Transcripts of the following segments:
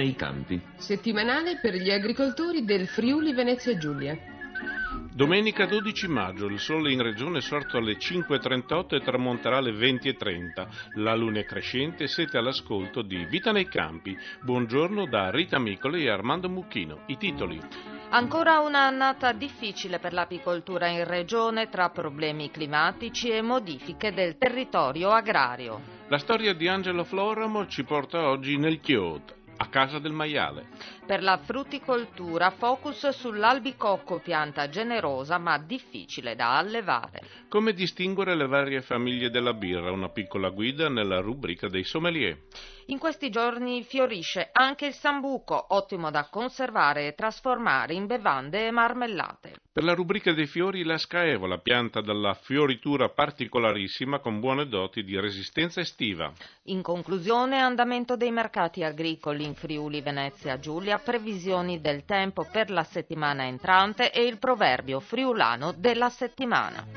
nei campi. Settimanale per gli agricoltori del Friuli Venezia Giulia. Domenica 12 maggio, il sole in regione è sorto alle 5.38 e tramonterà alle 20.30. La luna è crescente, siete all'ascolto di Vita nei campi. Buongiorno da Rita Micoli e Armando Mucchino. I titoli. Ancora un'annata difficile per l'apicoltura in regione tra problemi climatici e modifiche del territorio agrario. La storia di Angelo Floramo ci porta oggi nel Chiot, a casa del maiale. Per la frutticoltura focus sull'albicocco, pianta generosa ma difficile da allevare. Come distinguere le varie famiglie della birra, una piccola guida nella rubrica dei sommelier. In questi giorni fiorisce anche il sambuco, ottimo da conservare e trasformare in bevande e marmellate. Per la rubrica dei fiori, la scaevola, pianta dalla fioritura particolarissima con buone doti di resistenza estiva. In conclusione, andamento dei mercati agricoli in Friuli Venezia Giulia, previsioni del tempo per la settimana entrante e il proverbio friulano della settimana.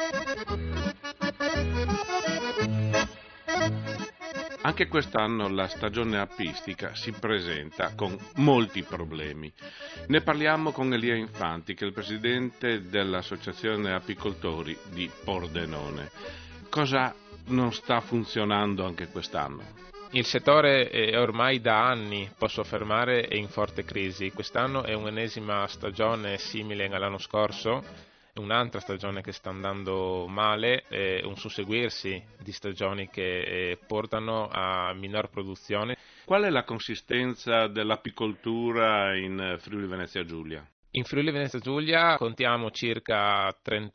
Anche quest'anno la stagione apistica si presenta con molti problemi. Ne parliamo con Elia Infanti, che è il presidente dell'Associazione Apicoltori di Pordenone. Cosa non sta funzionando anche quest'anno? Il settore è ormai da anni, posso affermare, è in forte crisi. Quest'anno è un'ennesima stagione simile all'anno scorso. Un'altra stagione che sta andando male, un susseguirsi di stagioni che portano a minor produzione. Qual è la consistenza dell'apicoltura in Friuli Venezia Giulia? In Friuli Venezia Giulia contiamo circa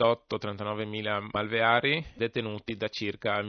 38-39 mila malveari detenuti da circa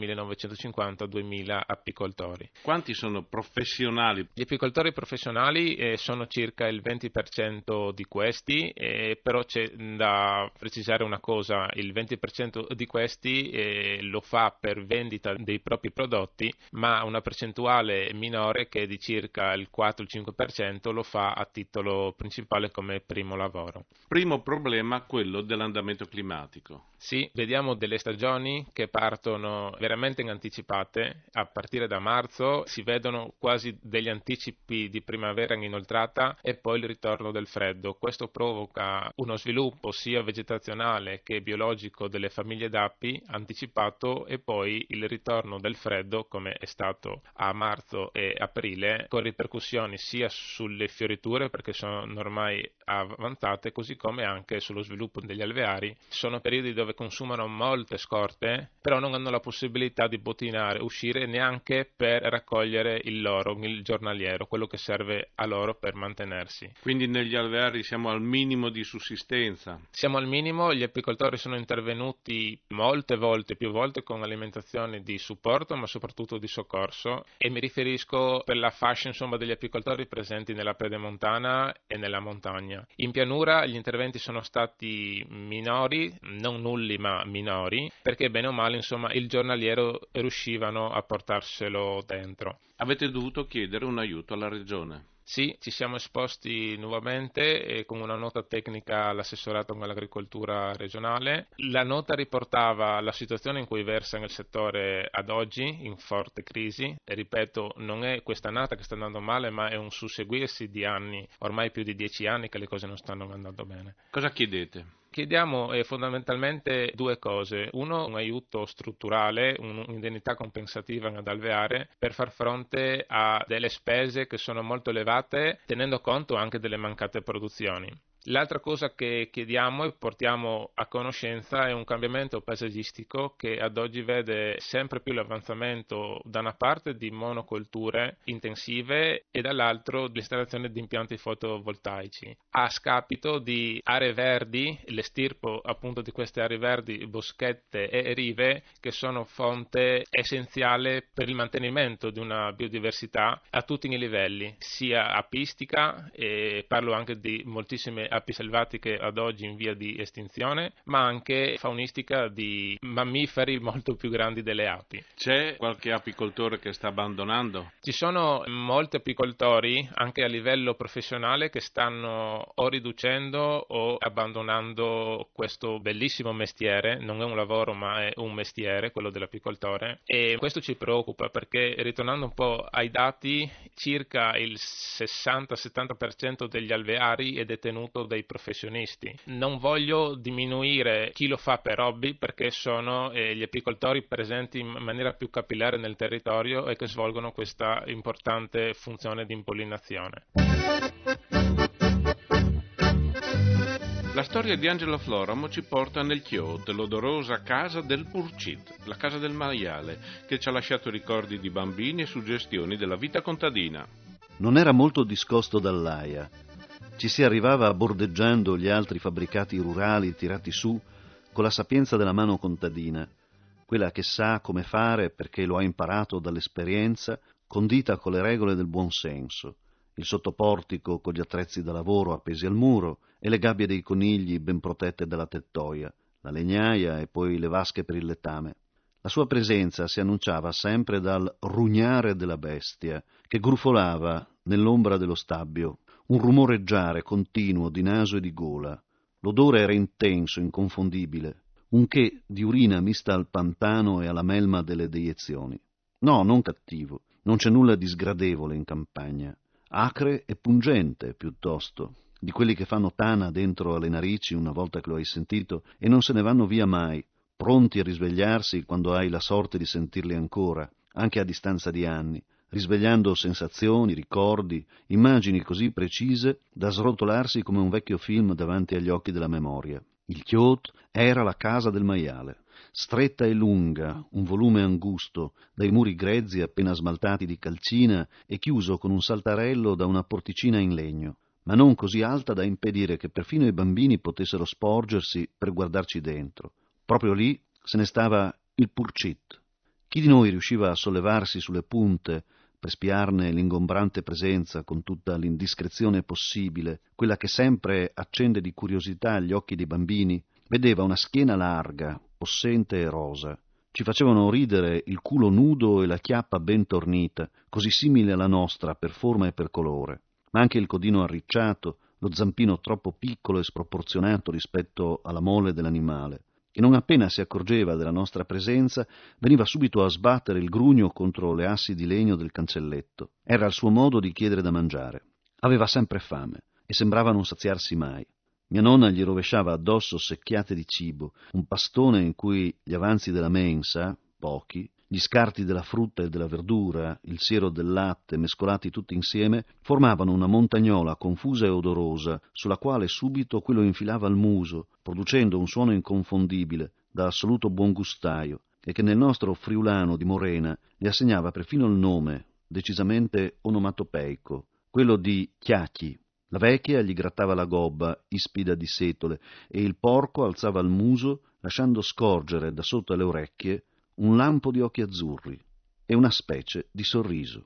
1950-2000 apicoltori. Quanti sono professionali? Gli apicoltori professionali sono circa il 20% di questi, però c'è da precisare una cosa: il 20% di questi lo fa per vendita dei propri prodotti, ma una percentuale minore, che è di circa il 4-5%, lo fa a titolo principale come primo lavoro. Primo problema, quello dell'andamento climatico. Sì, vediamo delle stagioni che partono veramente in anticipate. A partire da marzo si vedono quasi degli anticipi di primavera in inoltrata e poi il ritorno del freddo. Questo provoca uno sviluppo sia vegetazionale che biologico delle famiglie d'api anticipato, e poi il ritorno del freddo, come è stato a marzo e aprile, con ripercussioni sia sulle fioriture, perché sono ormai avanzate, così come anche sullo sviluppo degli alveari. Sono periodi dove consumano molte scorte, però non hanno la possibilità di bottinare, uscire neanche per raccogliere il loro, il giornaliero, quello che serve a loro per mantenersi. Quindi negli alveari siamo al minimo di sussistenza? Siamo al minimo. Gli apicoltori sono intervenuti molte volte, più volte, con alimentazione di supporto, ma soprattutto di soccorso, e mi riferisco per la fascia degli apicoltori presenti nella pedemontana e nella montagna. In pianura gli interventi sono stati minori, non nulli ma minori, perché bene o male il giornaliero riuscivano a portarselo dentro. Avete dovuto chiedere un aiuto alla regione? Sì, ci siamo esposti nuovamente e con una nota tecnica all'assessorato all'agricoltura regionale. La nota riportava la situazione in cui versa il settore ad oggi, in forte crisi, e ripeto, non è quest'annata che sta andando male, ma è un susseguirsi di anni, ormai più di 10 anni che le cose non stanno andando bene. Cosa chiedete? Chiediamo fondamentalmente due cose: uno, un aiuto strutturale, un'indennità compensativa ad alveare per far fronte a delle spese che sono molto elevate, tenendo conto anche delle mancate produzioni. L'altra cosa che chiediamo e portiamo a conoscenza è un cambiamento paesaggistico che ad oggi vede sempre più l'avanzamento da una parte di monocolture intensive e dall'altro l'installazione di impianti fotovoltaici, a scapito di aree verdi, l'estirpo appunto di queste aree verdi, boschette e rive, che sono fonte essenziale per il mantenimento di una biodiversità a tutti i livelli, sia apistica, e parlo anche di moltissime api selvatiche ad oggi in via di estinzione, ma anche faunistica di mammiferi molto più grandi delle api. C'è qualche apicoltore che sta abbandonando? Ci sono molti apicoltori, anche a livello professionale, che stanno o riducendo o abbandonando questo bellissimo mestiere. Non è un lavoro, ma è un mestiere, quello dell'apicoltore, e questo ci preoccupa perché, ritornando un po' ai dati, circa il 60-70% degli alveari è detenuto dai professionisti. Non voglio diminuire chi lo fa per hobby, perché sono gli apicoltori presenti in maniera più capillare nel territorio e che svolgono questa importante funzione di impollinazione. La storia di Angelo Floramo ci porta nel Chiot, l'odorosa casa del Purcit, la casa del maiale, che ci ha lasciato ricordi di bambini e suggestioni della vita contadina. Non era molto discosto dall'aia. Ci si arrivava bordeggiando gli altri fabbricati rurali tirati su con la sapienza della mano contadina, quella che sa come fare perché lo ha imparato dall'esperienza, condita con le regole del buon senso, il sottoportico con gli attrezzi da lavoro appesi al muro e le gabbie dei conigli ben protette dalla tettoia, la legnaia e poi le vasche per il letame. La sua presenza si annunciava sempre dal rugnare della bestia, che grufolava nell'ombra dello stabbio, un rumoreggiare continuo di naso e di gola. L'odore era intenso, inconfondibile, un che di urina mista al pantano e alla melma delle deiezioni. No, non cattivo, non c'è nulla di sgradevole in campagna. Acre e pungente, piuttosto, di quelli che fanno tana dentro alle narici una volta che lo hai sentito e non se ne vanno via mai, pronti a risvegliarsi quando hai la sorte di sentirli ancora, anche a distanza di anni, risvegliando sensazioni, ricordi, immagini così precise da srotolarsi come un vecchio film davanti agli occhi della memoria. Il Chiot era la casa del maiale, stretta e lunga, un volume angusto, dai muri grezzi appena smaltati di calcina e chiuso con un saltarello da una porticina in legno, ma non così alta da impedire che perfino i bambini potessero sporgersi per guardarci dentro. Proprio lì se ne stava il Purcit. Chi di noi riusciva a sollevarsi sulle punte per spiarne l'ingombrante presenza con tutta l'indiscrezione possibile, quella che sempre accende di curiosità gli occhi dei bambini, vedeva una schiena larga, possente e rosa. Ci facevano ridere il culo nudo e la chiappa ben tornita, così simile alla nostra per forma e per colore, ma anche il codino arricciato, lo zampino troppo piccolo e sproporzionato rispetto alla mole dell'animale, e non appena si accorgeva della nostra presenza veniva subito a sbattere il grugno contro le assi di legno del cancelletto. Era il suo modo di chiedere da mangiare. Aveva sempre fame e sembrava non saziarsi mai. Mia nonna gli rovesciava addosso secchiate di cibo, un pastone in cui gli avanzi della mensa, pochi, gli scarti della frutta e della verdura, il siero del latte, mescolati tutti insieme, formavano una montagnola confusa e odorosa, sulla quale subito quello infilava il muso, producendo un suono inconfondibile, da assoluto buon gustaio, e che nel nostro friulano di Morena gli assegnava perfino il nome, decisamente onomatopeico, quello di chiacchi. La vecchia gli grattava la gobba, ispida di setole, e il porco alzava il muso, lasciando scorgere da sotto le orecchie un lampo di occhi azzurri e una specie di sorriso.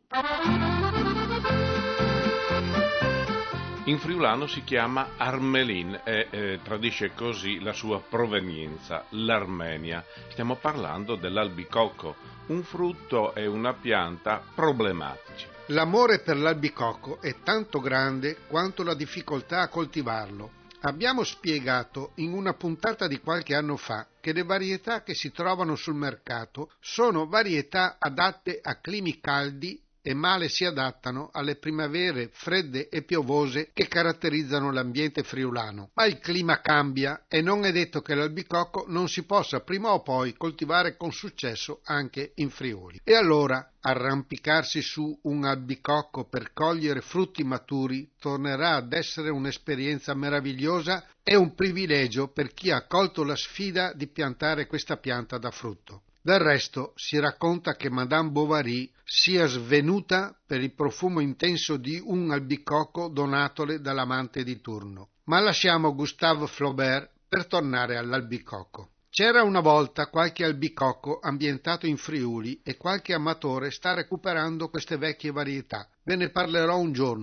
In friulano si chiama Armelin e tradisce così la sua provenienza, l'Armenia. Stiamo parlando dell'albicocco, un frutto e una pianta problematici. L'amore per l'albicocco è tanto grande quanto la difficoltà a coltivarlo. Abbiamo spiegato in una puntata di qualche anno fa che le varietà che si trovano sul mercato sono varietà adatte a climi caldi e male si adattano alle primavere fredde e piovose che caratterizzano l'ambiente friulano. Ma il clima cambia e non è detto che l'albicocco non si possa prima o poi coltivare con successo anche in Friuli. E allora arrampicarsi su un albicocco per cogliere frutti maturi tornerà ad essere un'esperienza meravigliosa e un privilegio per chi ha colto la sfida di piantare questa pianta da frutto. Del resto si racconta che Madame Bovary sia svenuta per il profumo intenso di un albicocco donatole dall'amante di turno. Ma lasciamo Gustave Flaubert per tornare all'albicocco. C'era una volta qualche albicocco ambientato in Friuli e qualche amatore sta recuperando queste vecchie varietà. Ve ne parlerò un giorno.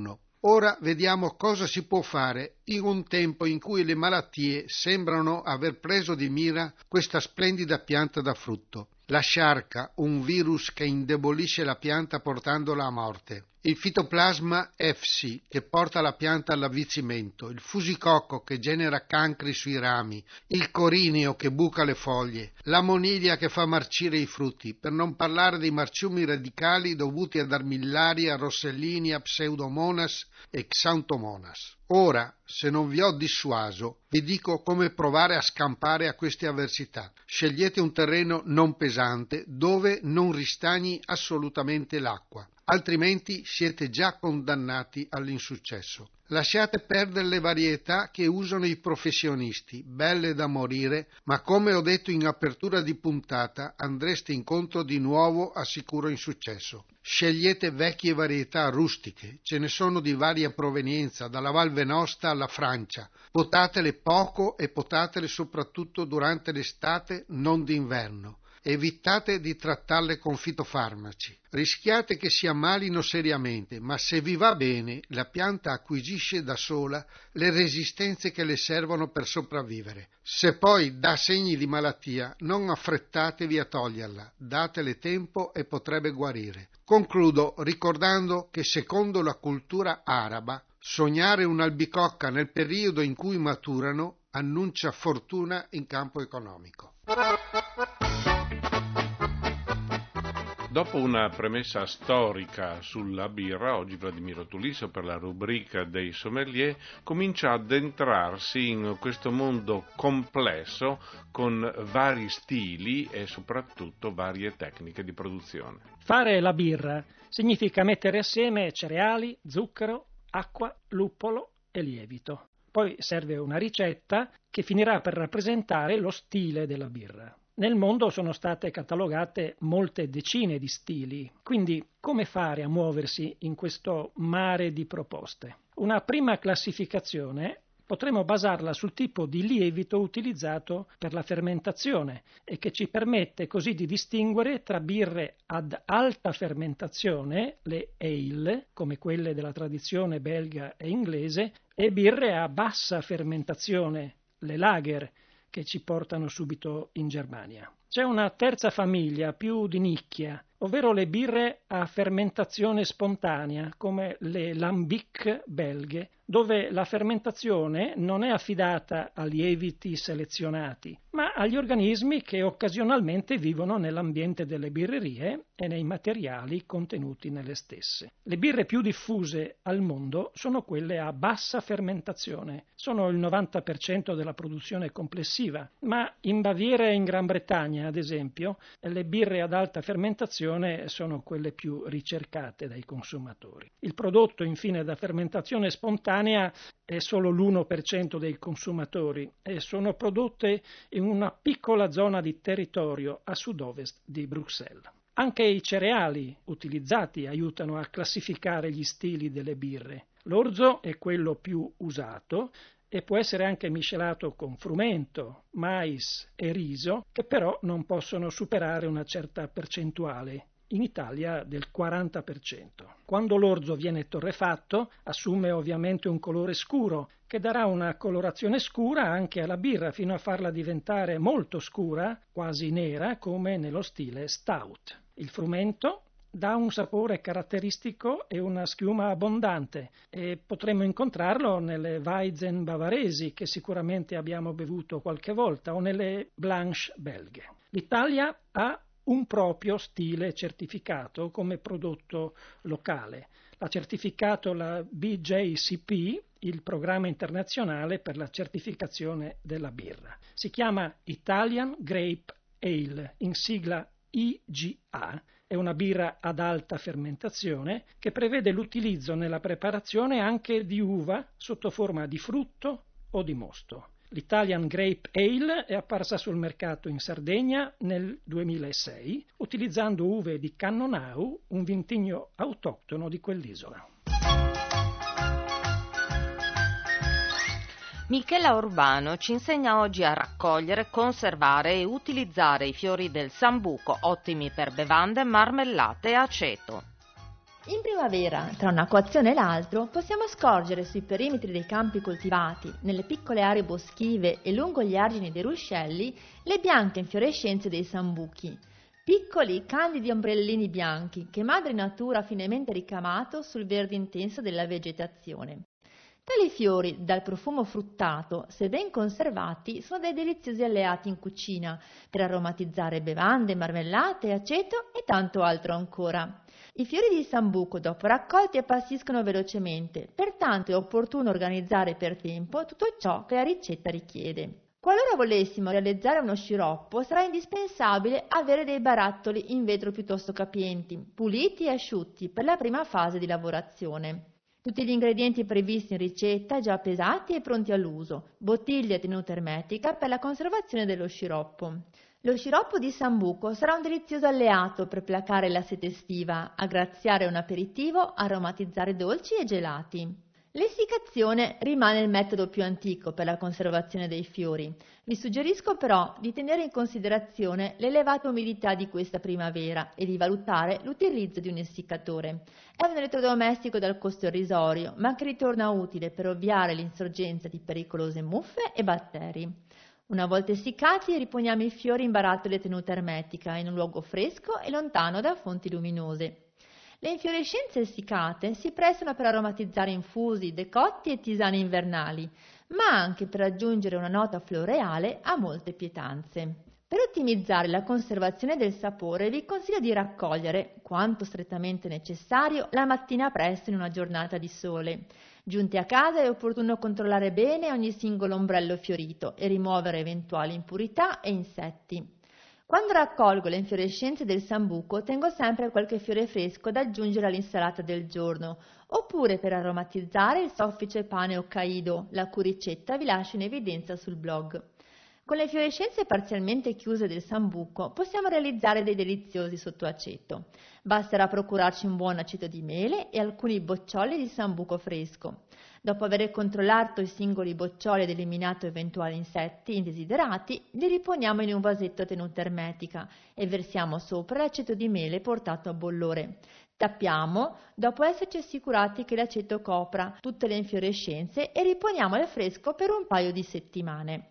Ora vediamo cosa si può fare in un tempo in cui le malattie sembrano aver preso di mira questa splendida pianta da frutto. La sciarca, un virus che indebolisce la pianta portandola a morte. Il fitoplasma FC che porta la pianta all'avvizzimento, il fusicocco che genera cancri sui rami, il corineo che buca le foglie, la moniglia che fa marcire i frutti, per non parlare dei marciumi radicali dovuti ad Armillaria, Rossellini, Pseudomonas e Xanthomonas. Ora, se non vi ho dissuaso, vi dico come provare a scampare a queste avversità. Scegliete un terreno non pesante dove non ristagni assolutamente l'acqua, altrimenti siete già condannati all'insuccesso. Lasciate perdere le varietà che usano i professionisti, belle da morire, ma come ho detto in apertura di puntata, andreste incontro di nuovo a sicuro insuccesso. Scegliete vecchie varietà rustiche, ce ne sono di varia provenienza, dalla Val Venosta alla Francia. Potatele poco e potatele soprattutto durante l'estate, non d'inverno. Evitate di trattarle con fitofarmaci. Rischiate che si ammalino seriamente, ma se vi va bene, la pianta acquisisce da sola le resistenze che le servono per sopravvivere. Se poi dà segni di malattia, non affrettatevi a toglierla, datele tempo e potrebbe guarire. Concludo ricordando che secondo la cultura araba, sognare un'albicocca nel periodo in cui maturano annuncia fortuna in campo economico. Dopo una premessa storica sulla birra, oggi Vladimiro Tulisso per la rubrica dei sommelier comincia ad entrarsi in questo mondo complesso con vari stili e soprattutto varie tecniche di produzione. Fare la birra significa mettere assieme cereali, zucchero, acqua, luppolo e lievito. Poi serve una ricetta che finirà per rappresentare lo stile della birra. Nel mondo sono state catalogate molte decine di stili, quindi come fare a muoversi in questo mare di proposte? Una prima classificazione potremmo basarla sul tipo di lievito utilizzato per la fermentazione e che ci permette così di distinguere tra birre ad alta fermentazione, le ale, come quelle della tradizione belga e inglese, e birre a bassa fermentazione, le lager, che ci portano subito in Germania. C'è una terza famiglia più di nicchia, ovvero le birre a fermentazione spontanea, come le lambic belghe, dove la fermentazione non è affidata a lieviti selezionati, ma agli organismi che occasionalmente vivono nell'ambiente delle birrerie e nei materiali contenuti nelle stesse. Le birre più diffuse al mondo sono quelle a bassa fermentazione, sono il 90% della produzione complessiva, ma in Baviera e in Gran Bretagna, ad esempio, le birre ad alta fermentazione sono quelle più ricercate dai consumatori. Il prodotto, infine, da fermentazione spontanea è solo l'1% dei consumatori e sono prodotte in una piccola zona di territorio a sud-ovest di Bruxelles. Anche i cereali utilizzati aiutano a classificare gli stili delle birre. L'orzo è quello più usato e può essere anche miscelato con frumento, mais e riso, che però non possono superare una certa percentuale, in Italia del 40%. Quando l'orzo viene torrefatto, assume ovviamente un colore scuro, che darà una colorazione scura anche alla birra, fino a farla diventare molto scura, quasi nera, come nello stile stout. Il frumento dà un sapore caratteristico e una schiuma abbondante e potremmo incontrarlo nelle Weizen bavaresi che sicuramente abbiamo bevuto qualche volta o nelle Blanche belghe. L'Italia ha un proprio stile certificato come prodotto locale. L'ha certificato la BJCP, il programma internazionale per la certificazione della birra. Si chiama Italian Grape Ale, in sigla IGA. È una birra ad alta fermentazione che prevede l'utilizzo nella preparazione anche di uva sotto forma di frutto o di mosto. L'Italian Grape Ale è apparsa sul mercato in Sardegna nel 2006, utilizzando uve di Cannonau, un vitigno autoctono di quell'isola. Michela Urbano ci insegna oggi a raccogliere, conservare e utilizzare i fiori del sambuco, ottimi per bevande, marmellate e aceto. In primavera, tra una coazione e l'altro, possiamo scorgere sui perimetri dei campi coltivati, nelle piccole aree boschive e lungo gli argini dei ruscelli, le bianche infiorescenze dei sambuchi, piccoli candidi ombrellini bianchi che madre natura ha finemente ricamato sul verde intenso della vegetazione. Tali fiori, dal profumo fruttato, se ben conservati, sono dei deliziosi alleati in cucina per aromatizzare bevande, marmellate, aceto e tanto altro ancora. I fiori di sambuco dopo raccolti appassiscono velocemente, pertanto è opportuno organizzare per tempo tutto ciò che la ricetta richiede. Qualora volessimo realizzare uno sciroppo, sarà indispensabile avere dei barattoli in vetro piuttosto capienti, puliti e asciutti per la prima fase di lavorazione. Tutti gli ingredienti previsti in ricetta già pesati e pronti all'uso, bottiglie a tenuta ermetica per la conservazione dello sciroppo. Lo sciroppo di sambuco sarà un delizioso alleato per placare la sete estiva, aggraziare un aperitivo, aromatizzare dolci e gelati. L'essiccazione rimane il metodo più antico per la conservazione dei fiori. Vi suggerisco però di tenere in considerazione l'elevata umidità di questa primavera e di valutare l'utilizzo di un essiccatore. È un elettrodomestico dal costo irrisorio, ma che ritorna utile per ovviare l'insorgenza di pericolose muffe e batteri. Una volta essiccati, riponiamo i fiori in barattoli a tenuta ermetica, in un luogo fresco e lontano da fonti luminose. Le infiorescenze essiccate si prestano per aromatizzare infusi, decotti e tisane invernali, ma anche per aggiungere una nota floreale a molte pietanze. Per ottimizzare la conservazione del sapore vi consiglio di raccogliere, quanto strettamente necessario, la mattina presto in una giornata di sole. Giunti a casa è opportuno controllare bene ogni singolo ombrello fiorito e rimuovere eventuali impurità e insetti. Quando raccolgo le infiorescenze del sambuco tengo sempre qualche fiore fresco da aggiungere all'insalata del giorno, oppure per aromatizzare il soffice pane Hokkaido, la cui ricetta vi lascio in evidenza sul blog. Con le infiorescenze parzialmente chiuse del sambuco possiamo realizzare dei deliziosi sottoaceto. Basterà procurarci un buon aceto di mele e alcuni boccioli di sambuco fresco. Dopo aver controllato i singoli boccioli ed eliminato eventuali insetti indesiderati, li riponiamo in un vasetto a tenuta ermetica e versiamo sopra l'aceto di mele portato a bollore. Tappiamo dopo esserci assicurati che l'aceto copra tutte le infiorescenze e riponiamo al fresco per un paio di settimane.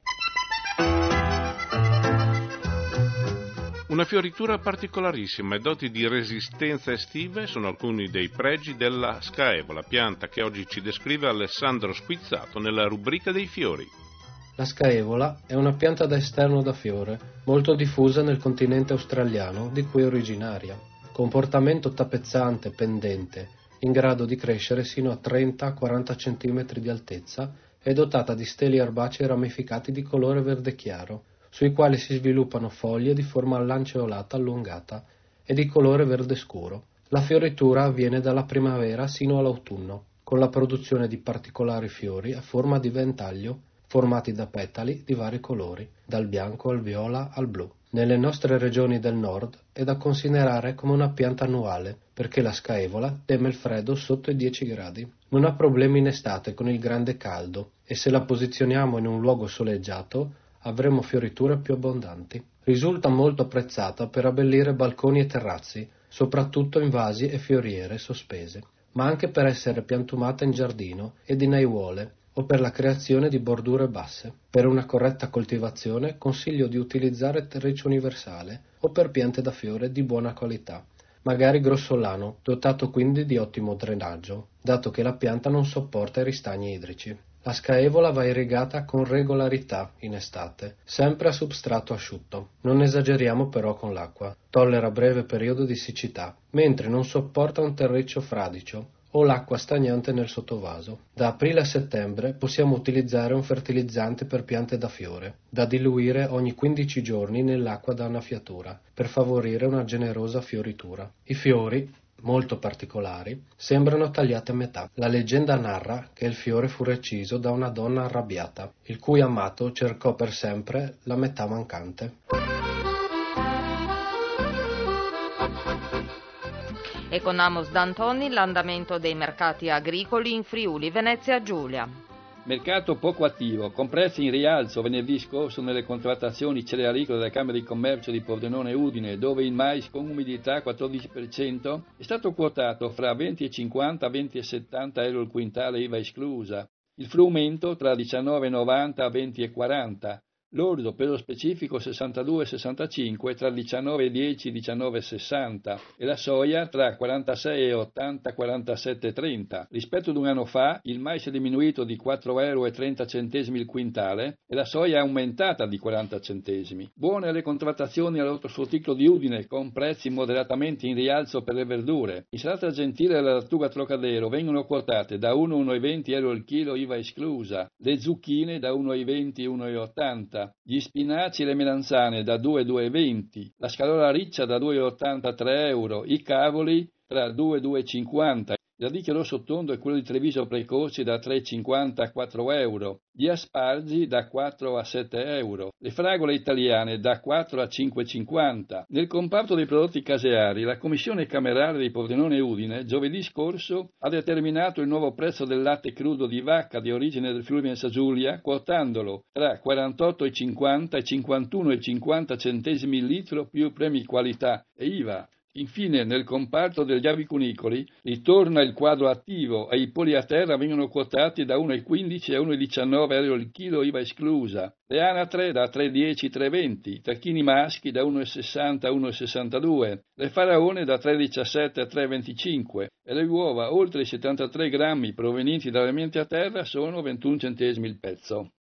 Una fioritura particolarissima e doti di resistenza estive sono alcuni dei pregi della scaevola, pianta che oggi ci descrive Alessandro Squizzato nella rubrica dei fiori. La scaevola è una pianta da esterno da fiore, molto diffusa nel continente australiano, di cui è originaria. Comportamento tappezzante, pendente, in grado di crescere sino a 30-40 cm di altezza, è dotata di steli erbacei ramificati di colore verde chiaro, sui quali si sviluppano foglie di forma lanceolata allungata e di colore verde scuro. La fioritura avviene dalla primavera sino all'autunno, con la produzione di particolari fiori a forma di ventaglio, formati da petali di vari colori, dal bianco al viola al blu. Nelle nostre regioni del nord è da considerare come una pianta annuale, perché la scaevola teme il freddo sotto i 10 gradi. Non ha problemi in estate con il grande caldo e se la posizioniamo in un luogo soleggiato avremo fioriture più abbondanti. Risulta molto apprezzata per abbellire balconi e terrazzi, soprattutto in vasi e fioriere sospese, ma anche per essere piantumata in giardino ed in aiuole o per la creazione di bordure basse. Per una corretta coltivazione consiglio di utilizzare terriccio universale o per piante da fiore di buona qualità, magari grossolano, dotato quindi di ottimo drenaggio, dato che la pianta non sopporta i ristagni idrici. La scaevola va irrigata con regolarità in estate, sempre a substrato asciutto. Non esageriamo però con l'acqua. Tollera breve periodo di siccità, mentre non sopporta un terriccio fradicio o l'acqua stagnante nel sottovaso. Da aprile a settembre possiamo utilizzare un fertilizzante per piante da fiore, da diluire ogni 15 giorni nell'acqua da annaffiatura, per favorire una generosa fioritura. I fiori, molto particolari, sembrano tagliati a metà. La leggenda narra che il fiore fu reciso da una donna arrabbiata, il cui amato cercò per sempre la metà mancante. E con Amos D'Antoni l'andamento dei mercati agricoli in Friuli Venezia Giulia. Mercato poco attivo, con prezzi in rialzo venerdì scorso nelle contrattazioni cerealicole della Camera di Commercio di Pordenone e Udine, dove il mais con umidità 14% è stato quotato fra 20,50 e 20,70 euro il quintale IVA esclusa, il frumento tra 19,90 e 20,40, l'orzo per lo specifico 62,65 tra 19,10 e 19,60 e la soia tra 46,80 e 47,30. Rispetto ad un anno fa il mais è diminuito di 4,30 euro il quintale e la soia è aumentata di 40 centesimi. Buone le contrattazioni all'ortofrutticolo di Udine con prezzi moderatamente in rialzo per le verdure. Insalata gentile alla lattuga Trocadero vengono quotate da 1,20 euro il chilo IVA esclusa, le zucchine da 1,20 e 1,80. Gli spinaci e le melanzane da 2,20, la scalora riccia da 2,83 euro, i cavoli tra 2,50, il radicchio rosso tondo e quello di Treviso precoce da 3,50 a 4 euro, gli aspargi da 4 a 7 euro, le fragole italiane da 4 a 5,50. Nel comparto dei prodotti caseari, la Commissione Camerale di Pordenone e Udine giovedì scorso ha determinato il nuovo prezzo del latte crudo di vacca di origine del Friuli Venezia Giulia, quotandolo tra 48,50 e 51,50 centesimi il litro più premi qualità e IVA. Infine, nel comparto degli avicunicoli ritorna il quadro attivo e i polli a terra vengono quotati da 1,15 a 1,19 euro il chilo IVA esclusa, le anatre da 3,10 a 3,20, i tacchini maschi da 1,60 a 1,62, le faraone da 3,17 a 3,25 e le uova oltre i 73 grammi provenienti dalle allevamenti a terra sono 21 centesimi il pezzo.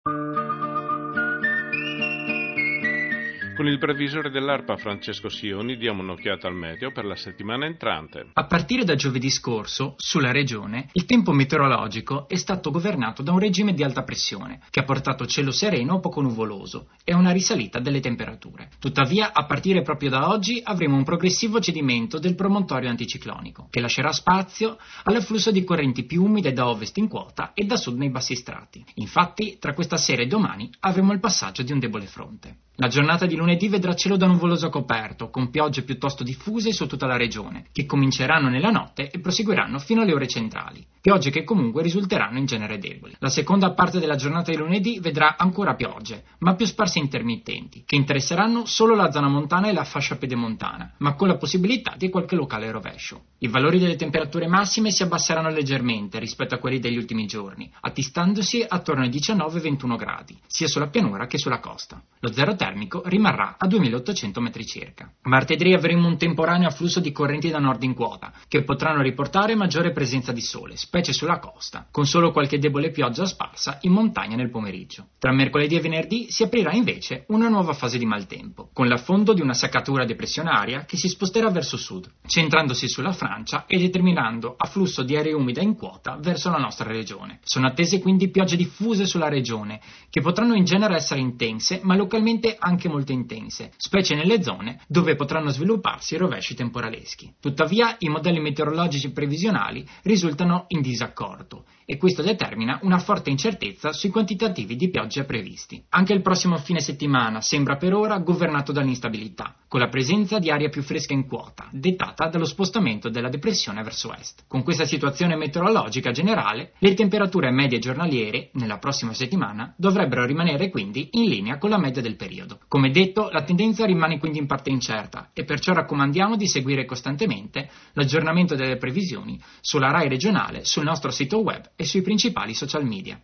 Con il previsore dell'ARPA Francesco Sioni diamo un'occhiata al meteo per la settimana entrante. A partire da giovedì scorso, sulla regione, il tempo meteorologico è stato governato da un regime di alta pressione, che ha portato cielo sereno o poco nuvoloso e una risalita delle temperature. Tuttavia, a partire proprio da oggi, avremo un progressivo cedimento del promontorio anticiclonico, che lascerà spazio all'afflusso di correnti più umide da ovest in quota e da sud nei bassi strati. Infatti, tra questa sera e domani avremo il passaggio di un debole fronte. La giornata di lunedì vedrà cielo da nuvoloso coperto, con piogge piuttosto diffuse su tutta la regione, che cominceranno nella notte e proseguiranno fino alle ore centrali. Piogge che comunque risulteranno in genere deboli. La seconda parte della giornata di lunedì vedrà ancora piogge, ma più sparse e intermittenti, che interesseranno solo la zona montana e la fascia pedemontana, ma con la possibilità di qualche locale rovescio. I valori delle temperature massime si abbasseranno leggermente rispetto a quelli degli ultimi giorni, attestandosi attorno ai 19-21 gradi, sia sulla pianura che sulla costa. Lo zero termico rimarrà a 2800 metri circa. Martedì avremo un temporaneo afflusso di correnti da nord in quota, che potranno riportare maggiore presenza di sole, specie sulla costa, con solo qualche debole pioggia sparsa in montagna nel pomeriggio. Tra mercoledì e venerdì si aprirà invece una nuova fase di maltempo, con l'affondo di una saccatura depressionaria che si sposterà verso sud, centrandosi sulla Francia e determinando afflusso di aria umida in quota verso la nostra regione. Sono attese quindi piogge diffuse sulla regione, che potranno in genere essere intense, ma localmente anche molto intense, specie nelle zone dove potranno svilupparsi rovesci temporaleschi. Tuttavia, i modelli meteorologici previsionali risultano in disaccordo e questo determina una forte incertezza sui quantitativi di pioggia previsti. Anche il prossimo fine settimana sembra per ora governato dall'instabilità, con la presenza di aria più fresca in quota, dettata dallo spostamento della depressione verso est. Con questa situazione meteorologica generale, le temperature medie giornaliere nella prossima settimana dovrebbero rimanere quindi in linea con la media del periodo. Come detto, la tendenza rimane quindi in parte incerta e perciò raccomandiamo di seguire costantemente l'aggiornamento delle previsioni sulla RAI regionale, sul nostro sito web e sui principali social media.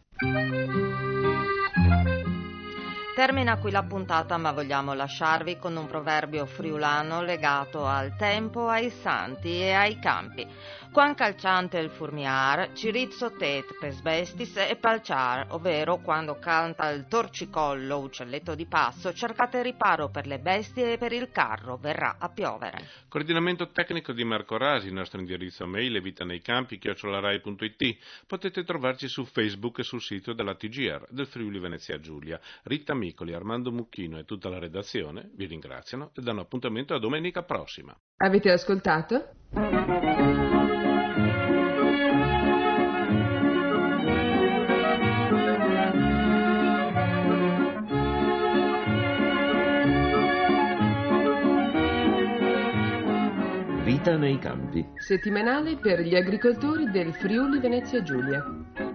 Termina qui la puntata, ma vogliamo lasciarvi con un proverbio friulano legato al tempo, ai santi e ai campi. Quan calciante il furmiar, cirizzo tet pes bestis e palciar, ovvero quando canta il torcicollo, uccelletto di passo, cercate riparo per le bestie e per il carro, verrà a piovere. Coordinamento tecnico di Marco Rasi, il nostro indirizzo mail è vitaneiCampi@rai.it. Potete trovarci su Facebook e sul sito della TGR del Friuli Venezia Giulia. Rita Micoli, Armando Mucchino e tutta la redazione vi ringraziano e danno appuntamento a domenica prossima. Avete ascoltato? Vita nei campi. Settimanale per gli agricoltori del Friuli Venezia Giulia.